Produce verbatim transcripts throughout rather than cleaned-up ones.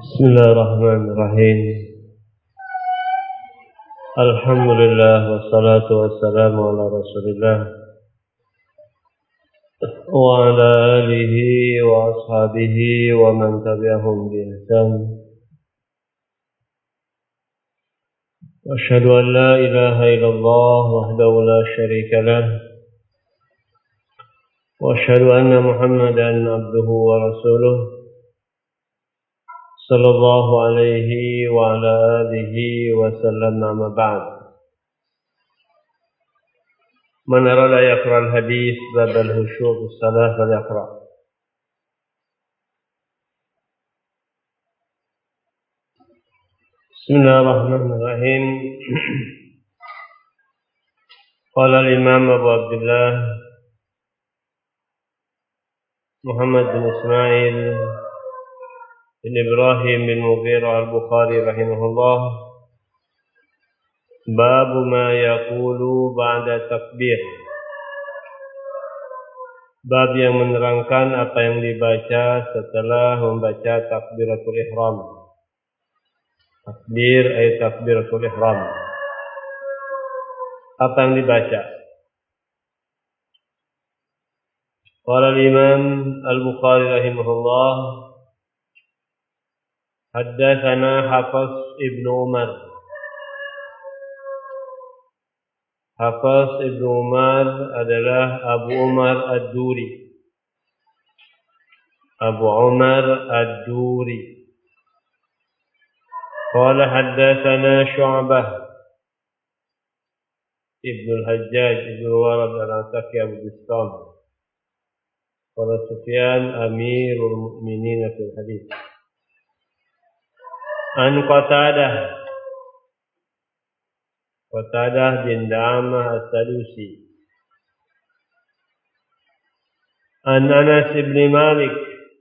Bismillahirrahmanirrahim. Alhamdulillah wassalatu wassalamu ala Rasulillah wa ala alihi wa ashabihi wa man tabi'ahum bi ihsan. Asyhadu an la ilaha illallah wahdahu la syarika lah wa asyhadu anna Muhammadan abduhu wa rasuluh sallallahu alaihi wa ala alihi wa sallam, amma ba'd. Man arada yaqra al-hadith bab al-khusyu' fi shalah falyaqra. Bismillahirrahmanirrahim. Qala al-imam Abu Abdullah Muhammad bin Ismail bin Ibrahim bin Mughirah al-Bukhari rahimahullah, babu ma yaqulu ba'da takbir. Bab yang menerangkan apa yang dibaca setelah membaca takbiratul ihram. Takbir ay takbiratul ihram. Apa yang dibaca? Qala al-imam al-Bukhari rahimahullah, haddatsana Hafiz ibn Umar. Hafiz ibn Umar adalah Abu Umar ad-Duri. Abu Umar ad-Duri. Qala haddatsana Syu'bah ibn al-Hajjaj ibn Warad al-Ataki Abu Bistam. Qala Sufyan amirul mu'minin fil hadits. An Qatadah Qatadah bin Da'amah as-Sadusi. An Anas ibn Malik,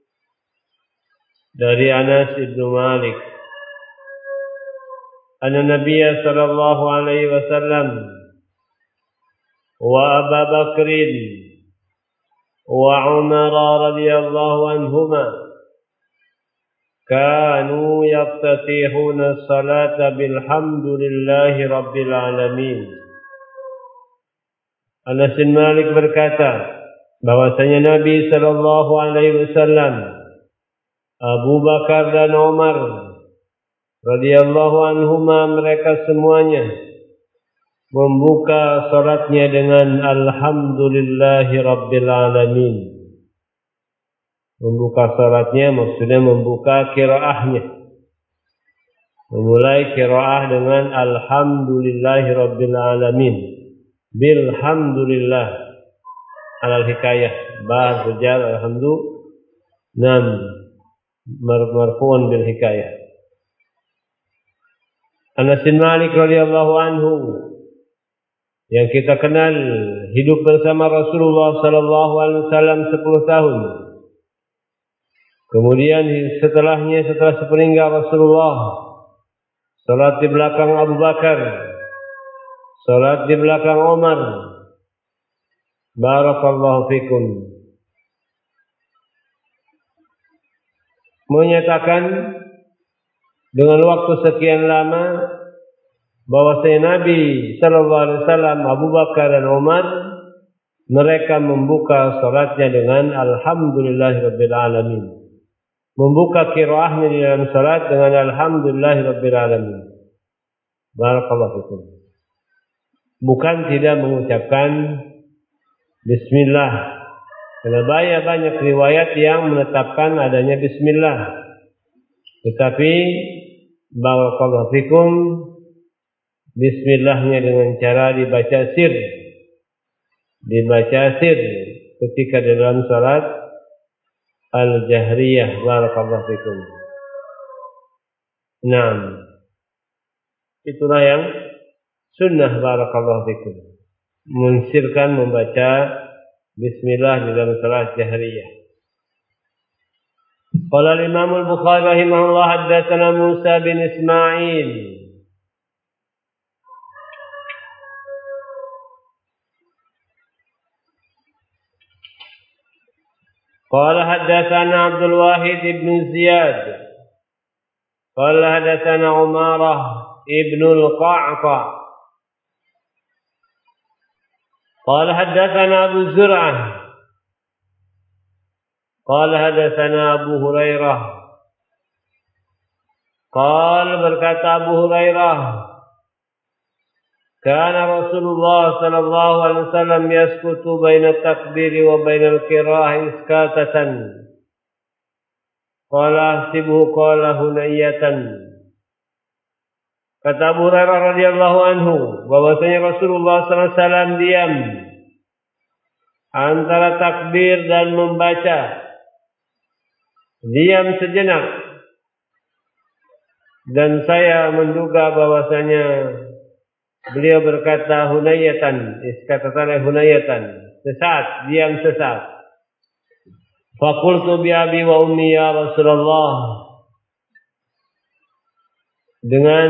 dari Anas ibn Malik, anna Nabiya sallallahu alaihi wasallam wa Abu Bakrin wa Umar radhiyallahu anhuma kanu yaftatihuna salata bilhamdulillahi rabbil alamin. Anas bin Malik berkata bahwasanya Nabi sallallahu alaihi wasallam, Abu Bakar dan Umar radhiyallahu anhuma, mereka semuanya membuka salatnya dengan alhamdulillahi rabbil alamin. Membuka salatnya maksudnya membuka qiraahnya. Memulai qiraah dengan alhamdulillahi rabbil alamin. Bilhamdulillah alal hikayah. Ba rujal alhamdu nam marfu'un bil hikayah. Anas bin Malik radhiyallahu anhu, yang kita kenal hidup bersama Rasulullah sallallahu alaihi wasallam sepuluh tahun. Kemudian setelahnya, setelah sepeninggal Rasulullah, salat di belakang Abu Bakar, salat di belakang Umar. Barakallahu fikum. Menyatakan dengan waktu sekian lama bahwasanya Nabi sallallahu alaihi wasallam, Abu Bakar dan Umar, mereka membuka salatnya dengan alhamdulillahirabbil alamin. Membuka qiraahnya di dalam salat dengan alhamdulillahirabbil alamin. Barakallahu fikum. Bukan tidak mengucapkan bismillah. Karena banyak banyak riwayat yang menetapkan adanya bismillah. Tetapi barakallahu fikum, bismillahnya dengan cara dibaca sir. Dibaca sir ketika dalam salat al-jahriyah. Barakallahu fikum. Naam. Itulah yang sunnah. Barakallahu fikum. Mensirkan membaca bismillah di dalam salat jahriyah. Qala al-Imam al-Bukhari rahimahullah, haddatsana Musa bin Ismail. Qala haddatsana Abdul Wahid ibn Ziyad قال حدثنا عمارة ابن القعقاع قال حدثنا أبو زرعة قال حدثنا أبو هريرة قال berkata Abu Hurairah كان رسول الله صلى الله عليه وسلم يسكت بين التكبير وبين القراءة إسكاتة قال أحسبه قال هنية. Kata Abu Hurairah radhiyallahu anhu bahwasanya Rasulullah sallallahu alaihi wasallam diam antara takbir dan membaca, diam sejenak, dan saya menduga bahwasanya beliau berkata hunayatan, iskatatan hunayatan, sesaat, diam sesaat. Faqultu bi abi wa ummi ya Rasulullah, dengan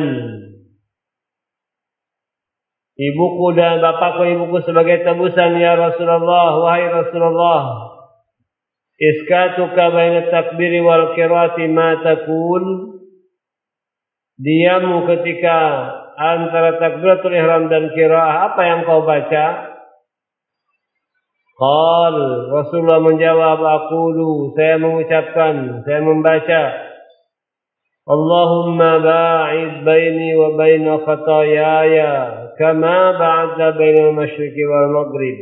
ibuku dan bapakku ibuku sebagai tebusan ya Rasulullah, wahai Rasulullah, iskatuka baina takbiri wal qiraati ma taqul, diammu ketika antara takbiratul ihram dan qiraah, apa yang kau baca? Qal, Rasulullah menjawab, aqulu, saya mengucapkan, saya membaca, Allahumma ba'id baini wa baina khatayaya kama ba'adta baina al-masyriqi wal maghrib.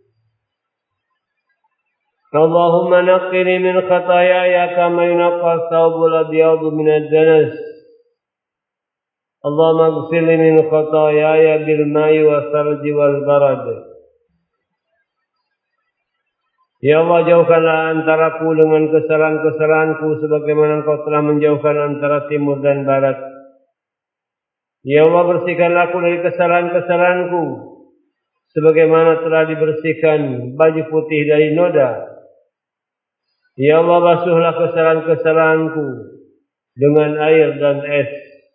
Allahumma naqqini min khatayaya kama yunaqqa ath-thawbul abyadu min ad-danas. Allahumma ighsilni min khatayaya bil ma'i was salji wal barad. Ya Allah, jauhkanlah antaraku dengan kesalahan-kesalahanku sebagaimana Engkau telah menjauhkan antara timur dan barat. Ya Allah, bersihkanlah aku dari kesalahan-kesalahanku sebagaimana telah dibersihkan baju putih dari noda. Ya Allah, basuhlah kesalahan-kesalahanku dengan air dan es.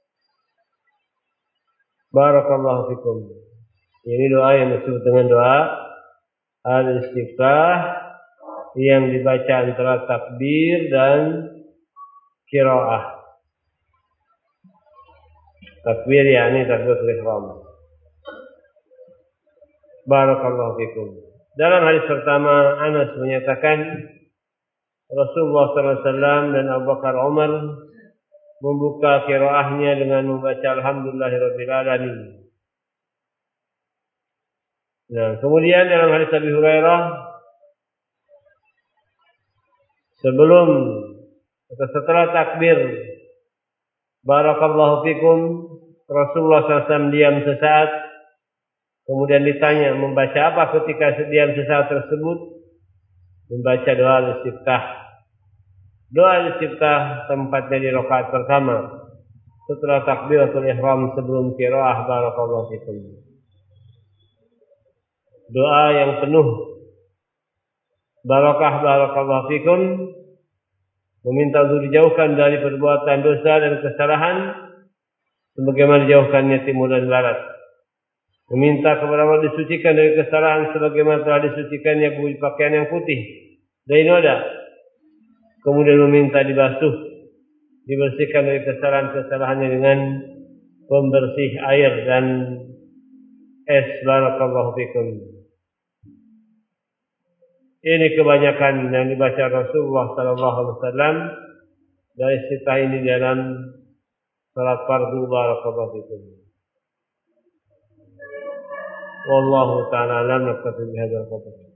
Barakallahu fikum. Ini doa yang disebut dengan doa al-istiftah, yang dibaca antara takbir dan qiraah. Takbir yakni takbiratul ihram. Barakallahu fikum. Dalam hadis pertama Anas menyatakan Rasulullah sallallahu alaihi wasallam dan Abu Bakar Umar membuka qiraahnya dengan membaca alhamdulillahirabbil alamin. Nah, kemudian dalam hadis Abi Hurairah, sebelum atau setelah takbir barakallahu fikum, Rasulullah sallallahu alaihi wasallam diam sesaat, kemudian ditanya membaca apa ketika diam sesaat tersebut, membaca doa al-istiftah. Doa al-istiftah tempatnya di rakaat pertama setelah takbiratul ihram sebelum qiraah barakallahu fikum. Doa yang penuh barakah barakallahu fikum, meminta untuk dijauhkan dari perbuatan dosa dan kesalahan sebagaimana dijauhkannya timur dan barat, meminta kepada Allah disucikan dari kesalahan sebagaimana telah disucikannya pakaian yang putih dari noda, kemudian meminta dibasuh, dibersihkan dari kesalahan-kesalahannya dengan pembersih air dan es barakallahu fikum. Ini kebanyakan yang dibaca Rasulullah sallallahu alaihi wasallam dari istiftah ini dalam salat fardu barakallahu fikum. Wallahu ta'ala alam, naktafi bihadzal qadar.